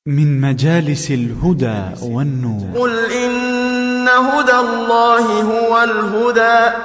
من مجالس الهدى والنور. قل إن هدى الله هو الهدى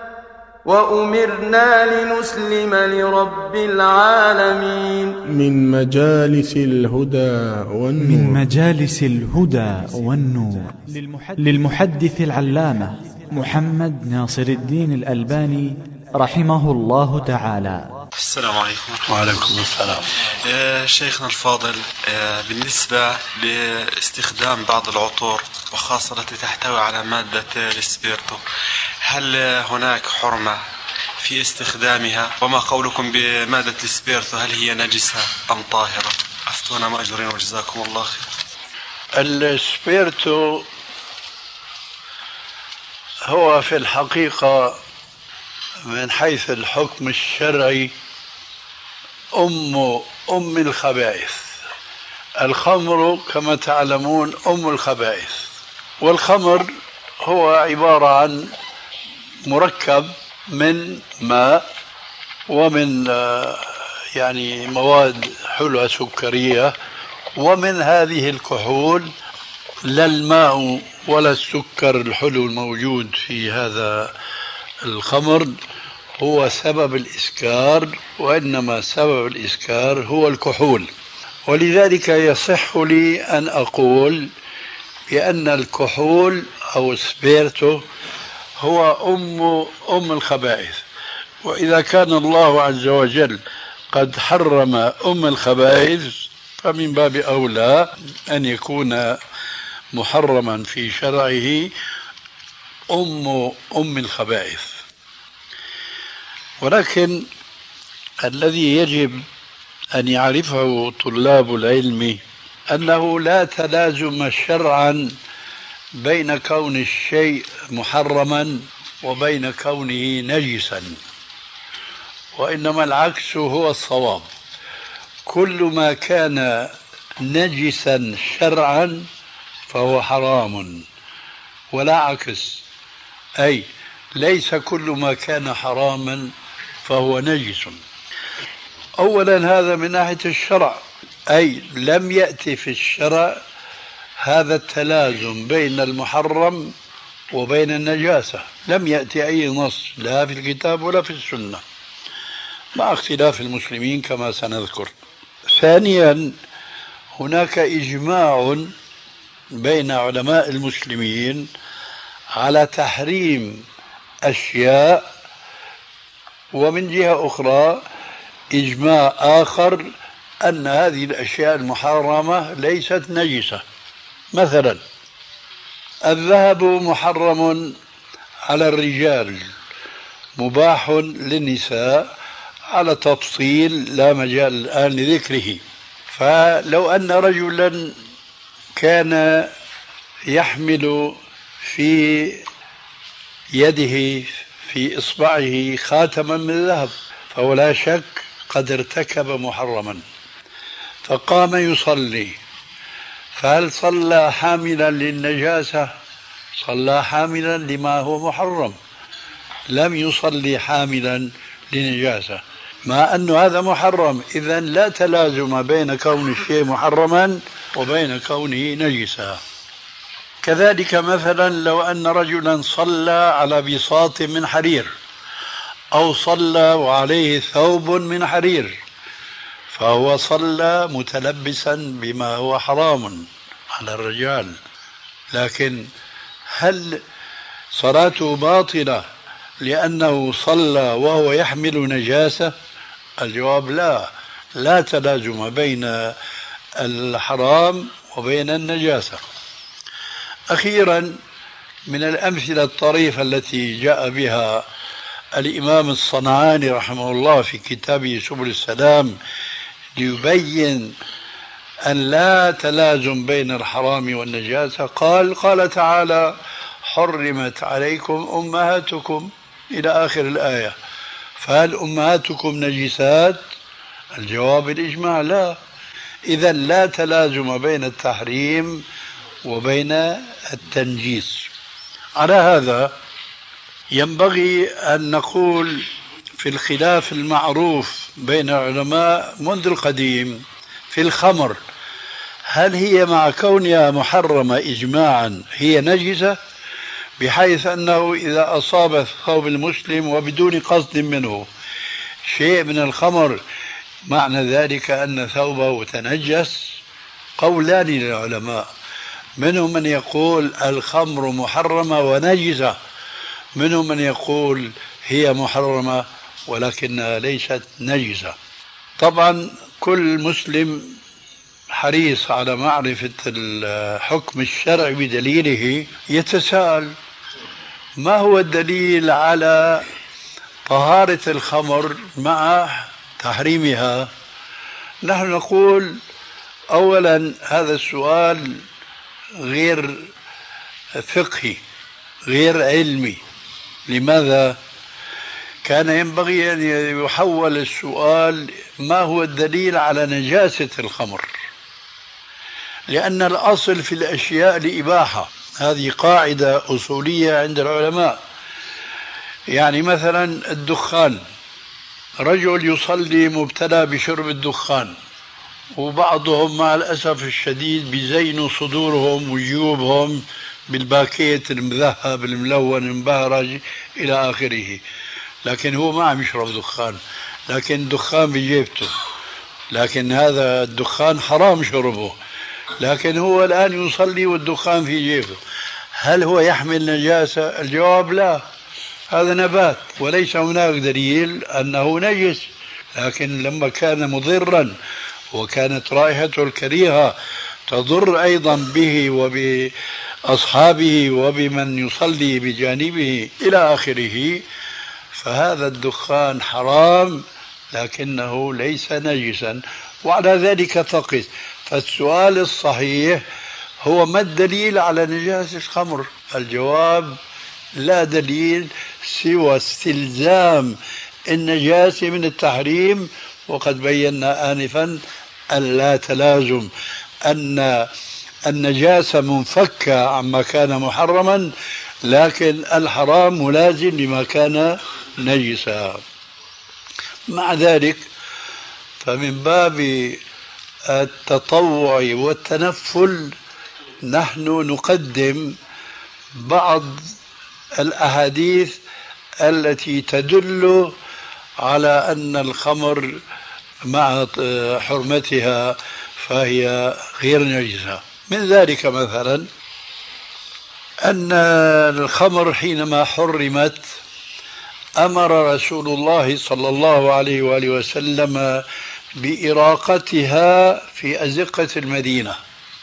وأمرنا لنسلم لرب العالمين. من مجالس الهدى والنور. من مجالس الهدى والنور للمحدث العلامة محمد ناصر الدين الألباني رحمه الله تعالى. السلام عليكم. وعليكم السلام. شيخنا الفاضل، بالنسبة لاستخدام بعض العطور وخاصة التي تحتوي على مادة الإسبرتو، هل هناك حرمة في استخدامها؟ وما قولكم بمادة الإسبرتو، هل هي نجسة أم طاهرة؟ أفتونا مأجورين وجزاكم الله خير. الإسبرتو هو في الحقيقة من حيث الحكم الشرعي أم الخبائث. الخمر كما تعلمون أم الخبائث، والخمر هو عبارة عن مركب من ماء ومن يعني مواد حلوة سكرية، ومن هذه الكحول. لا الماء ولا السكر الحلو الموجود في هذا الخمر هو سبب الإسكار، وإنما سبب الإسكار هو الكحول. ولذلك يصح لي أن أقول بأن الكحول أو السبيرتو هو أم الخبائث. وإذا كان الله عز وجل قد حرم أم الخبائث فمن باب أولى أن يكون محرما في شرعه أم الخبائث. ولكن الذي يجب أن يعرفه طلاب العلم أنه لا تلازم شرعا بين كون الشيء محرما وبين كونه نجسا، وإنما العكس هو الصواب. كل ما كان نجسا شرعا فهو حرام، ولا عكس، أي ليس كل ما كان حراما فهو نجس. أولا هذا من ناحية الشرع، أي لم يأتي في الشرع هذا التلازم بين المحرم وبين النجاسة، لم يأتي أي نص لا في الكتاب ولا في السنة، مع اختلاف المسلمين كما سنذكر. ثانيا هناك إجماع بين علماء المسلمين على تحريم أشياء، ومن جهة أخرى إجماع آخر أن هذه الأشياء المحرمة ليست نجسة. مثلا الذهب محرم على الرجال، مباح للنساء على تفصيل لا مجال الآن لذكره. فلو أن رجلا كان يحمل في يده في إصبعه خاتما من ذهب فهو لا شك قد ارتكب محرما، فقام يصلي، فهل صلى حاملا للنجاسة؟ صلى حاملا لما هو محرم، لم يصلي حاملا لنجاسة، مع أن هذا محرم. إذن لا تلازم بين كون الشيء محرما وبين كونه نجسا. كذلك مثلا لو أن رجلا صلى على بساط من حرير، أو صلى وعليه ثوب من حرير، فهو صلى متلبسا بما هو حرام على الرجال. لكن هل صلاته باطلة لأنه صلى وهو يحمل نجاسة؟ الجواب لا، لا تلازم بين الحرام وبين النجاسة. أخيرا من الأمثلة الطريفة التي جاء بها الإمام الصنعاني رحمه الله في كتابه سبل السلام ليبين أن لا تلازم بين الحرام والنجاسة، قال تعالى: حرمت عليكم أمهاتكم، إلى آخر الآية. فهل أمهاتكم نجسات؟ الجواب الإجماع لا. إذن لا تلازم بين التحريم وبين التنجيس. على هذا ينبغي أن نقول في الخلاف المعروف بين العلماء منذ القديم في الخمر، هل هي مع كونها محرمة إجماعا هي نجسة، بحيث أنه إذا أصاب ثوب المسلم وبدون قصد منه شيء من الخمر معنى ذلك أن ثوبه تنجس؟ قولان للعلماء، منهم من يقول الخمر محرمة ونجسة، منهم من يقول هي محرمة ولكنها ليست نجسة. طبعا كل مسلم حريص على معرفة الحكم الشرعي بدليله، يتساءل ما هو الدليل على طهارة الخمر مع تحريمها؟ نحن نقول أولا هذا السؤال غير فقهي غير علمي. لماذا؟ كان ينبغي أن يحول السؤال ما هو الدليل على نجاسة الخمر، لأن الأصل في الأشياء الإباحة، هذه قاعدة أصولية عند العلماء. يعني مثلا الدخان، رجل يصلي مبتلى بشرب الدخان، وبعضهم مع الأسف الشديد بيزينوا صدورهم وجيوبهم بالباكيت المذهب الملون المبهرج إلى آخره، لكن هو ما عم يشرب دخان، لكن الدخان بجيبته، لكن هذا الدخان حرام شربه، لكن هو الآن يصلي والدخان في جيبه. هل هو يحمل نجاسة؟ الجواب لا، هذا نبات وليس هناك دليل أنه نجس، لكن لما كان مضرا وكانت رائحته الكريهة تضر أيضا به وبأصحابه وبمن يصلي بجانبه إلى آخره، فهذا الدخان حرام لكنه ليس نجسا، وعلى ذلك تقس. فالسؤال الصحيح هو ما الدليل على نجاسة الخمر؟ الجواب لا دليل سوى استلزام النجاسة من التحريم، وقد بينا آنفا أن لا تلازم، أن النجاسة منفكة عما كان محرما، لكن الحرام ملازم لما كان نجسا. مع ذلك فمن باب التطوع والتنفل نحن نقدم بعض الأحاديث التي تدل على أن الخمر مع حرمتها فهي غير نجسة. من ذلك مثلا أن الخمر حينما حرمت أمر رسول الله صلى الله عليه وآله وسلم بإراقتها في أزقة المدينة،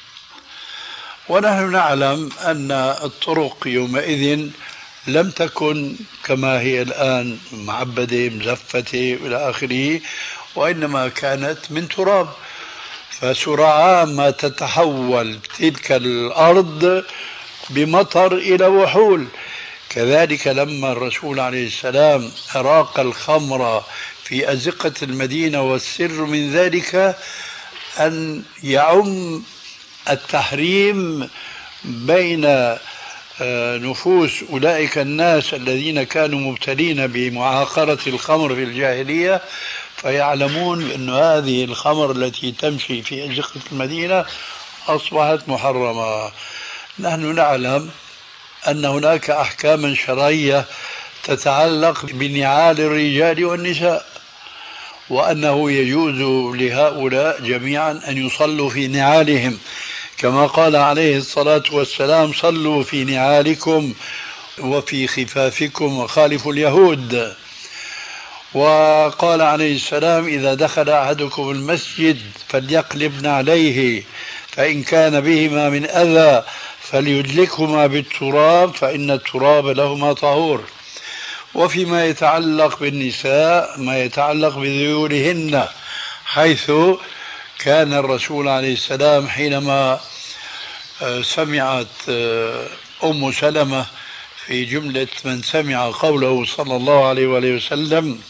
ونحن نعلم أن الطرق يومئذ لم تكن كما هي الآن معبدة مزفتة إلى آخره، وإنما كانت من تراب، فسرعان ما تتحول تلك الأرض بمطر إلى وحول. كذلك لما الرسول عليه السلام أراق الخمر في أزقة المدينة، والسر من ذلك أن يعم التحريم بين نفوس أولئك الناس الذين كانوا مبتلين بمعاقرة الخمر في الجاهلية، فيعلمون أن هذه الخمر التي تمشي في أزقة المدينة أصبحت محرمة. نحن نعلم أن هناك أحكاما شرعية تتعلق بنعال الرجال والنساء، وأنه يجوز لهؤلاء جميعا أن يصلوا في نعالهم، كما قال عليه الصلاة والسلام: صلوا في نعالكم وفي خفافكم وخالفوا اليهود. وقال عليه السلام: إذا دخل أحدكم المسجد فليقلب نعليه، فإن كان بهما من أذى فليدلكهما بالتراب فإن التراب لهما طهور. وفيما يتعلق بالنساء ما يتعلق بذيولهن، حيث كان الرسول عليه السلام حينما سمعت أم سلمة في جملة من سمع قوله صلى الله عليه وآله وسلم: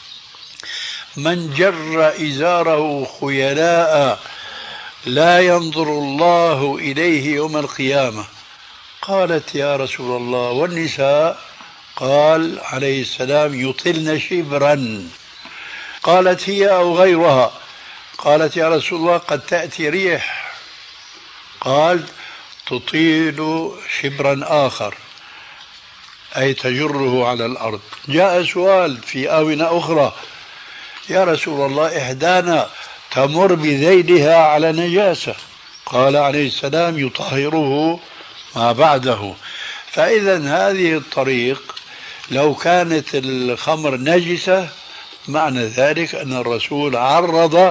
من جر إزاره خيلاء لا ينظر الله إليه يوم القيامة، قالت: يا رسول الله والنساء؟ قال عليه السلام: يطلن شبرا. قالت: هي أو غيرها؟ قالت: يا رسول الله قد تأتي ريح قال تطيل شبرا آخر أي تجره على الأرض. جاء سؤال في آونة أخرى: يا رسول الله إحدانا تمر بذيلها على نجاسة، قال عليه السلام يطهره ما بعده. فإذا هذه الطريق لو كانت الخمر نجسة معنى ذلك أن الرسول عرض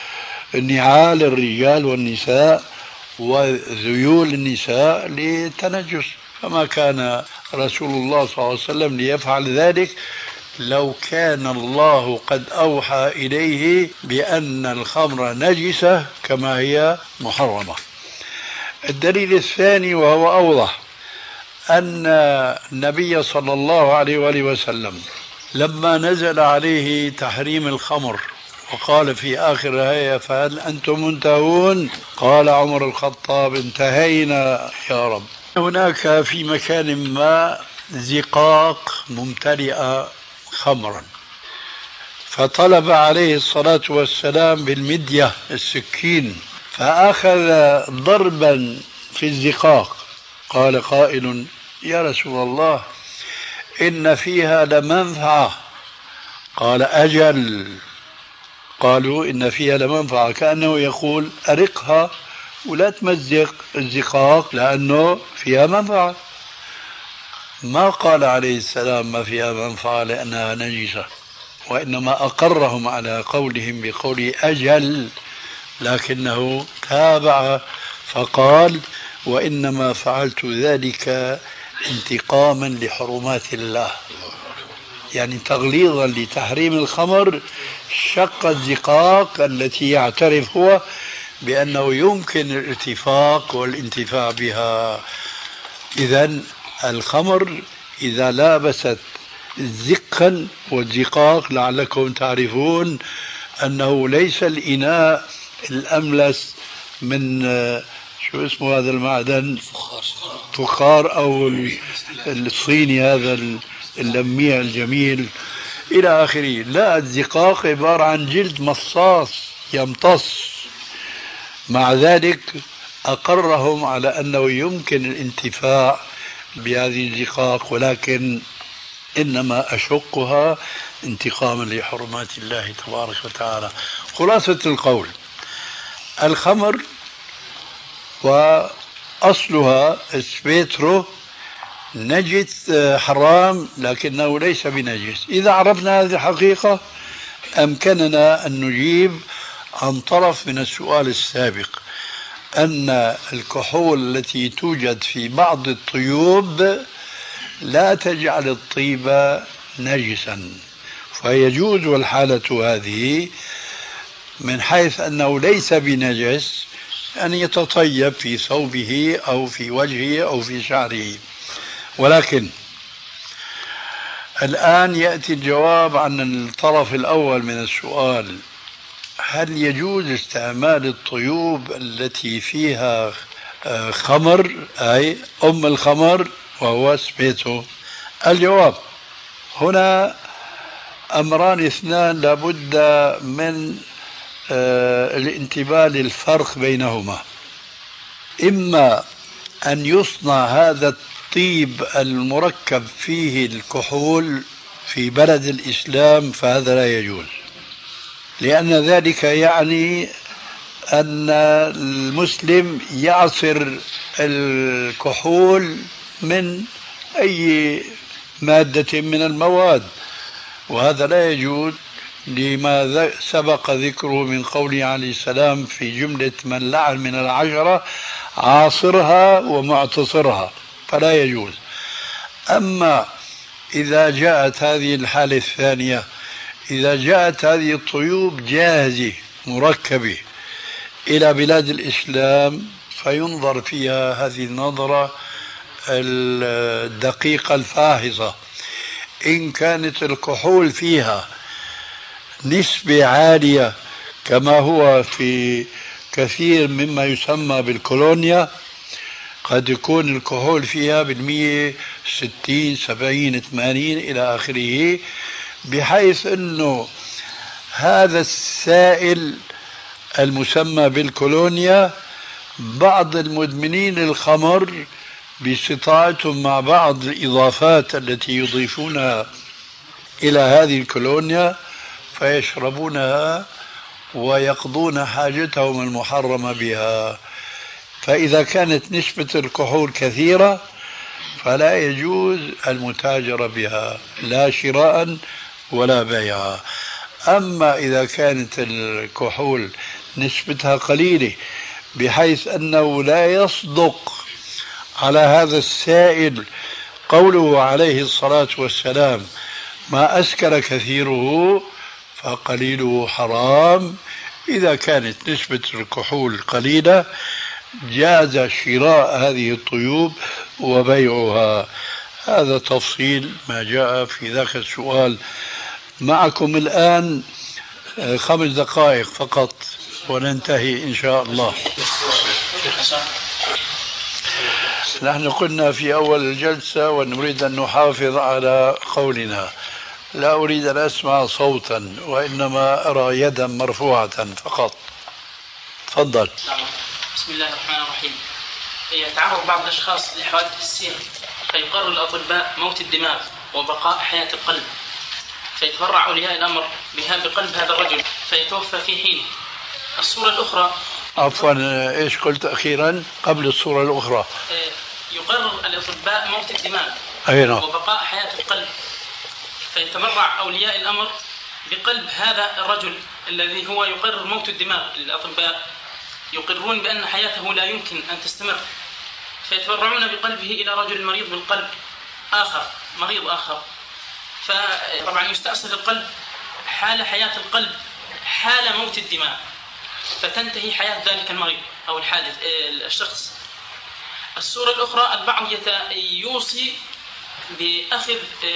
نعال الرجال والنساء وذيول النساء للتنجس، فما كان رسول الله صلى الله عليه وسلم ليفعل ذلك لو كان الله قد أوحى إليه بأن الخمر نجسة كما هي محرمة. الدليل الثاني وهو أوضح أن النبي صلى الله عليه وآله وسلم لما نزل عليه تحريم الخمر وقال في آخر الآية فهل أنتم منتهون، قال عمر الخطاب انتهينا يا رب. هناك في مكان ما زقاق ممتلئة خمرا، فطلب عليه الصلاة والسلام بالمدية السكين فأخذ ضربا في الزقاق. قال قائل: يا رسول الله إن فيها لمنفعة. قال: أجل. قالوا: إن فيها لمنفعة، كأنه يقول أرقها ولا تمزق الزقاق لأنه فيها منفعة. ما قال عليه السلام ما فيها منفعة لأنها نجسة، وإنما أقرهم على قولهم بقول أجل، لكنه تابع فقال: وإنما فعلت ذلك انتقاما لحرمات الله، يعني تغليظا لتحريم الخمر شق الزقاق التي يعترف هو بأنه يمكن الارتفاق والانتفاع بها. إذن الخمر إذا لابست زقا والزقاق لعلكم تعرفون أنه ليس الإناء الأملس من شو اسمه هذا المعدن، فخار أو الصيني هذا اللميع الجميل إلى آخره. لا، الزقاق عبارة عن جلد مصاص يمتص. مع ذلك أقرهم على أنه يمكن الانتفاع بهذه الزقاق، ولكن إنما أشقها انتقاما لحرمات الله تبارك وتعالى. خلاصة القول: الخمر وأصلها اسبيترو نجس حرام لكنه ليس بنجس. إذا عرفنا هذه الحقيقة أمكننا أن نجيب عن طرف من السؤال السابق، أن الكحول التي توجد في بعض الطيوب لا تجعل الطيب نجسا، فيجوز الحالة هذه من حيث أنه ليس بنجس أن يتطيب في ثوبه أو في وجهه أو في شعره. ولكن الآن يأتي الجواب عن الطرف الأول من السؤال: هل يجوز استعمال الطيوب التي فيها خمر أي أم الخمر وهو سبيتو؟ الجواب: هنا أمران اثنان لابد من الانتباه للفرق بينهما. إما أن يصنع هذا الطيب المركب فيه الكحول في بلد الإسلام فهذا لا يجوز، لأن ذلك يعني أن المسلم يعصر الكحول من أي مادة من المواد، وهذا لا يجوز لما سبق ذكره من قوله عليه السلام في جملة من لعن من العشرة: عاصرها ومعتصرها، فلا يجوز. أما إذا جاءت هذه الحالة الثانية، إذا جاءت هذه الطيوب جاهزة مركبة إلى بلاد الإسلام فينظر فيها هذه النظرة الدقيقة الفاحصة. إن كانت الكحول فيها نسبة عالية كما هو في كثير مما يسمى بالكولونيا، قد يكون الكحول فيها 60 70 80 إلى آخره، بحيث أنه هذا السائل المسمى بالكولونيا بعض المدمنين الخمر باستطاعتهم مع بعض الإضافات التي يضيفونها إلى هذه الكولونيا فيشربونها ويقضون حاجتهم المحرمة بها. فإذا كانت نسبة الكحول كثيرة فلا يجوز المتاجرة بها لا شراء ولا بيعا. أما إذا كانت الكحول نسبتها قليلة بحيث أنه لا يصدق على هذا السائل قوله عليه الصلاة والسلام ما أسكر كثيره فقليله حرام، إذا كانت نسبة الكحول قليلة جاز شراء هذه الطيوب وبيعها. هذا تفصيل ما جاء في ذاك السؤال. معكم الآن 5 دقائق فقط وننتهي إن شاء الله. نحن قلنا في أول الجلسة ونريد أن نحافظ على قولنا، لا أريد أن أسمع صوتا وإنما أرى يدا مرفوعة فقط. تفضل. بسم الله الرحمن الرحيم. يتعرض بعض الأشخاص لحوادث السير فيقرر الأطباء موت الدماغ وبقاء حياة القلب، فيتبرع أولياء الأمر بقلب هذا الرجل فيتوفى في حينه. الصورة الأخرى عفوا إيش قلت أخيرا قبل الصورة الأخرى؟ يقرر الأطباء موت الدماغ وبقاء حياة القلب، فيتبرع أولياء الأمر بقلب هذا الرجل الذي هو يقرر موت الدماغ. الأطباء يقررون بأن حياته لا يمكن أن تستمر، فيتبرعون بقلبه إلى رجل مريض بالقلب آخر، مريض آخر. فطبعا يستأصل القلب حال حياة القلب حال موت الدماغ، فتنتهي حياة ذلك المريض أو الحادث الشخص. الصورة الأخرى البعض يوصي بأخذ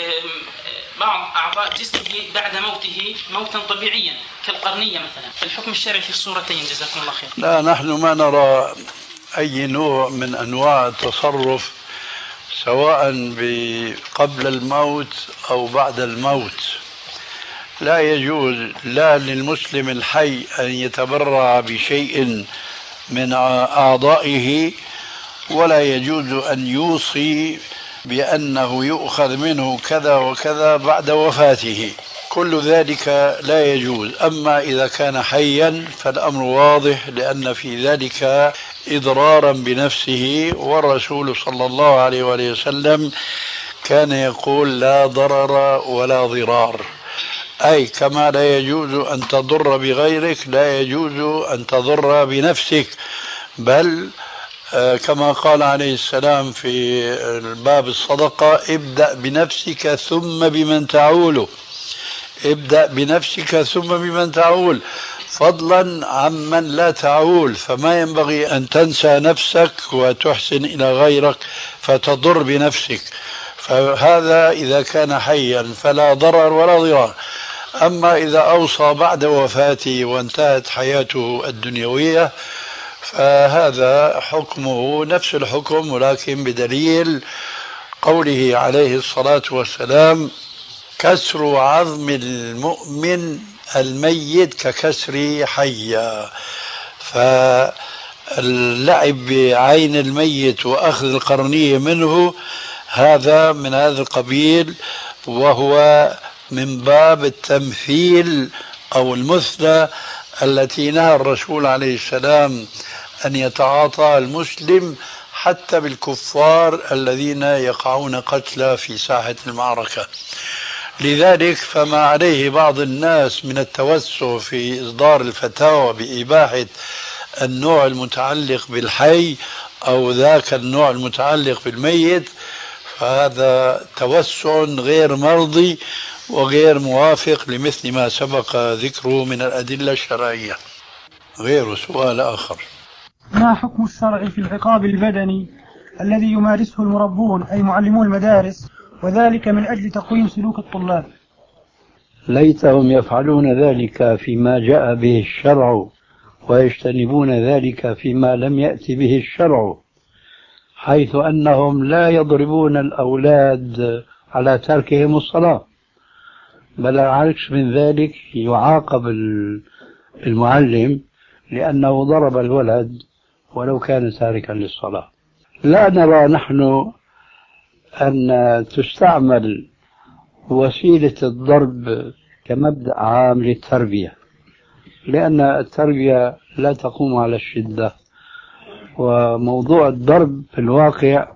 بعض أعضاء جسمه بعد موته موتا طبيعيا كالقرنية مثلا. الحكم الشرعي في الصورتين جزاكم الله خير. لا، نحن ما نرى أي نوع من أنواع التصرف سواء قبل الموت أو بعد الموت. لا يجوز لا للمسلم الحي أن يتبرع بشيء من أعضائه، ولا يجوز أن يوصي بأنه يؤخذ منه كذا وكذا بعد وفاته، كل ذلك لا يجوز. أما إذا كان حيا فالأمر واضح، لأن في ذلك إضرارا بنفسه، والرسول صلى الله عليه وآله وسلم كان يقول لا ضرر ولا ضرار، أي كما لا يجوز أن تضر بغيرك لا يجوز أن تضر بنفسك، بل كما قال عليه السلام في باب الصدقة ابدأ بنفسك ثم بمن تعول، ابدأ بنفسك ثم بمن تعول، فضلا عمن لا تعول. فما ينبغي أن تنسى نفسك وتحسن إلى غيرك فتضر بنفسك. فهذا إذا كان حيا فلا ضرر ولا ضرار. أما إذا أوصى بعد وفاته وانتهت حياته الدنيوية فهذا حكمه نفس الحكم، ولكن بدليل قوله عليه الصلاة والسلام كسر عظم المؤمن الميت ككسر حيا. فاللعب بعين الميت وأخذ القرنية منه هذا من هذا القبيل، وهو من باب التمثيل أو المثلى التي نهى الرسول عليه السلام أن يتعاطى المسلم حتى بالكفار الذين يقعون قتلى في ساحة المعركة. لذلك فما عليه بعض الناس من التوسع في إصدار الفتاوى بإباحة النوع المتعلق بالحي أو ذاك النوع المتعلق بالميت، فهذا توسع غير مرضي وغير موافق لمثل ما سبق ذكره من الأدلة الشرعية. غير سؤال آخر: ما حكم الشرع في العقاب البدني الذي يمارسه المربون أي معلمو المدارس، وذلك من أجل تقويم سلوك الطلاب؟ ليتهم يفعلون ذلك فيما جاء به الشرع ويجتنبون ذلك فيما لم يأتي به الشرع، حيث أنهم لا يضربون الأولاد على تركهم الصلاة، بل عكس من ذلك يعاقب المعلم لأنه ضرب الولد ولو كان تاركا للصلاة. لا نرى نحن أن تستعمل وسيلة الضرب كمبدأ عام للتربية، لأن التربية لا تقوم على الشدة، وموضوع الضرب في الواقع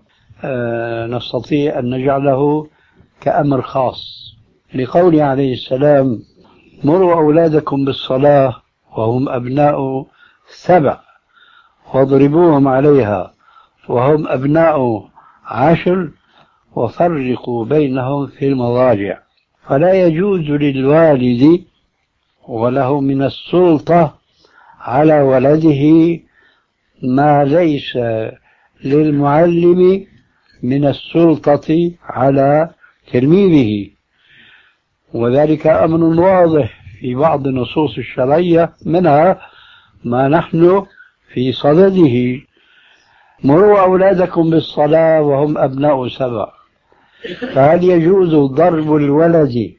نستطيع أن نجعله كأمر خاص، لقوله عليه السلام: مروا أولادكم بالصلاة وهم أبناء 7 واضربوهم عليها وهم أبناء 10 وفرقوا بينهم في المضاجع. فلا يجوز للوالد وله من السلطة على ولده ما ليس للمعلم من السلطة على تلميذه، وذلك أمر واضح في بعض النصوص الشرعية، منها ما نحن في صدده: مروا أولادكم بالصلاة وهم أبناء 7. فهل يجوز ضرب الولد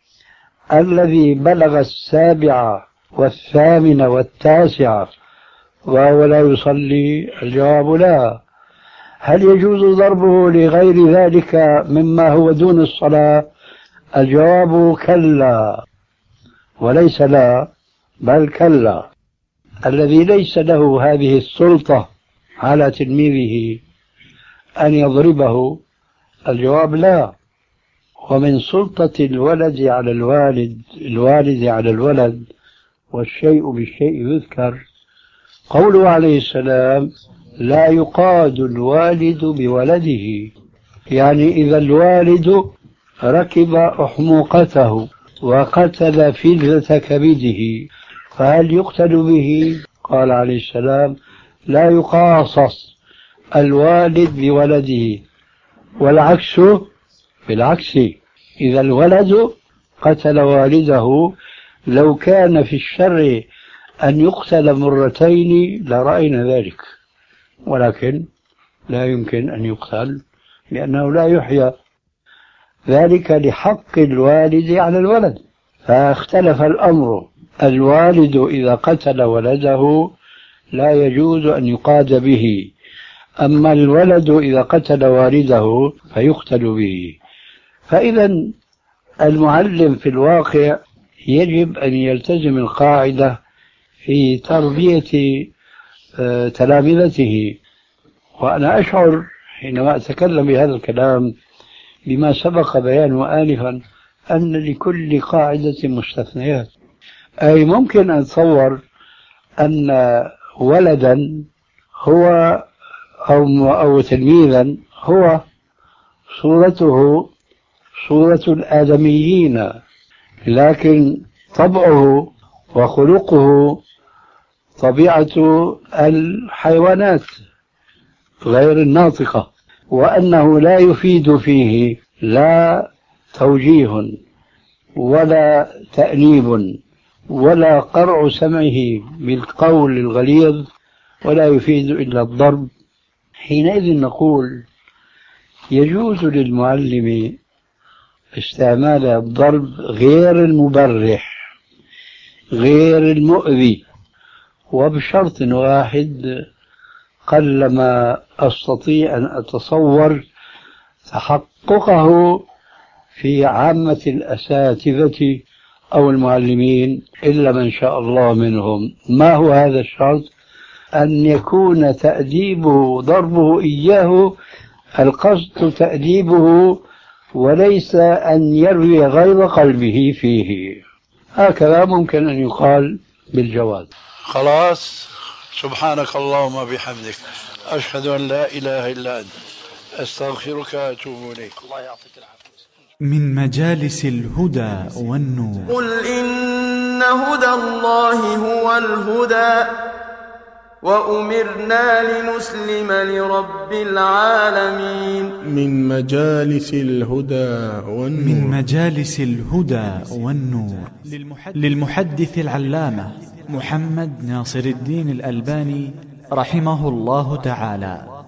الذي بلغ 7 و8 و9 وهو لا يصلي؟ الجواب لا. هل يجوز ضربه لغير ذلك مما هو دون الصلاة؟ الجواب كلا، وليس لا بل كلا. الذي ليس له هذه السلطة على تلميذه أن يضربه، الجواب لا. ومن سلطة الولد على الوالد على الولد، والشيء بالشيء يذكر، قوله عليه السلام: لا يقاد الوالد بولده. يعني إذا الوالد ركب أحمقته وقتل فلذة كبده فهل يقتل به؟ قال عليه السلام: لا يقاصص الوالد بولده، والعكس بالعكس. إذا الولد قتل والده لو كان في الشر أن يقتل مرتين لرأينا ذلك، ولكن لا يمكن أن يقتل لأنه لا يحيى، ذلك لحق الوالد على الولد. فاختلف الأمر، الوالد إذا قتل ولده لا يجوز أن يقاد به، أما الولد إذا قتل والده فيقتل به. فإذا المعلم في الواقع يجب أن يلتزم القاعدة في تربية تلامذته. وأنا أشعر حينما أتكلم بهذا الكلام بما سبق بيانه آنفا أن لكل قاعدة مستثنيات. أي ممكن أن نتصور أن ولدا هو أو تلميذا هو صورته صورة الآدميين، لكن طبعه وخلقه طبيعة الحيوانات غير الناطقة، وأنه لا يفيد فيه لا توجيه ولا تأنيب ولا قرع سمعه بالقول الغليظ، ولا يفيد إلا الضرب. حينئذ نقول يجوز للمعلم استعمال الضرب غير المبرح غير المؤذي، وبشرط واحد قلما أستطيع أن أتصور تحققه في عامة الأساتذة أو المعلمين إلا من شاء الله منهم. ما هو هذا الشرط؟ أن يكون تأديبه ضربه إياه القصد تأديبه، وليس أن يروي غيظ قلبه فيه. هكذا ممكن أن يقال بالجواز. خلاص، سبحانك اللهم بحمدك، أشهد أن لا إله إلا أنت، أستغفرك وأتوب إليك. الله يعطيك العافية. من مجالس الهدى والنور. قل إن هدى الله هو الهدى وأمرنا لنسلم لرب العالمين. من مجالس الهدى والنور. من مجالس الهدى والنور للمحدث العلامة محمد ناصر الدين الألباني رحمه الله تعالى.